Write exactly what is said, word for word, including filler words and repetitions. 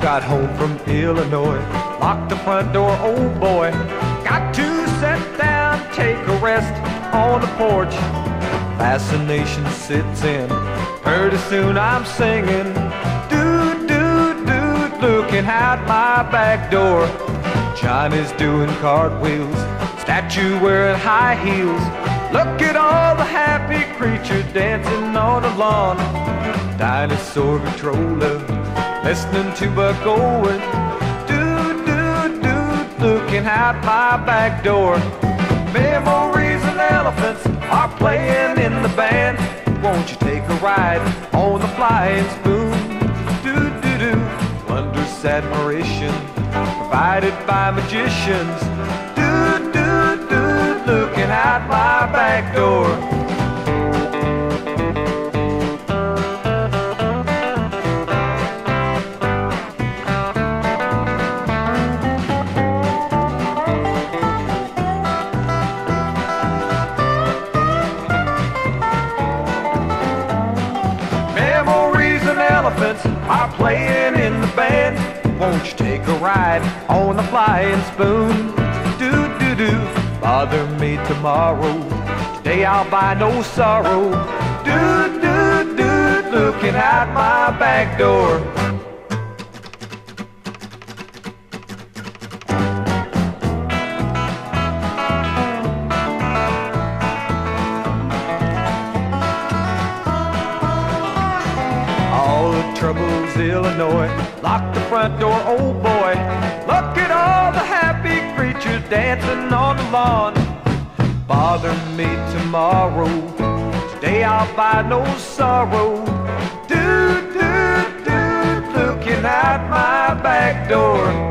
got home from Illinois, locked the front door, oh boy. Got to sit down, take a rest on the porch. Fascination sits in, pretty soon I'm singing. Dude, dude, dude, looking out my back door. Johnny's doing cartwheels, statue wearing high heels. Look at all the happy creatures dancing on the lawn. Dinosaur controller, listening to Buck Owens. Dude, dude, dude, looking out my back door. Memories and elephants are playing in the band. Won't you take a ride on the flying spoon? Do, do, do. Wondrous admiration provided by magicians. Do, do, do, looking out my back door. Elephants are playing in the band. Won't you take a ride on the flying spoon? Do, do, do. Bother me tomorrow. Today I'll buy no sorrow. Do, do, do. Looking out my back door. Troubles, Illinois, lock the front door, oh boy. Look at all the happy creatures dancing on the lawn. Bother me tomorrow, today I'll buy no sorrow. Do, do, do, looking out my back door.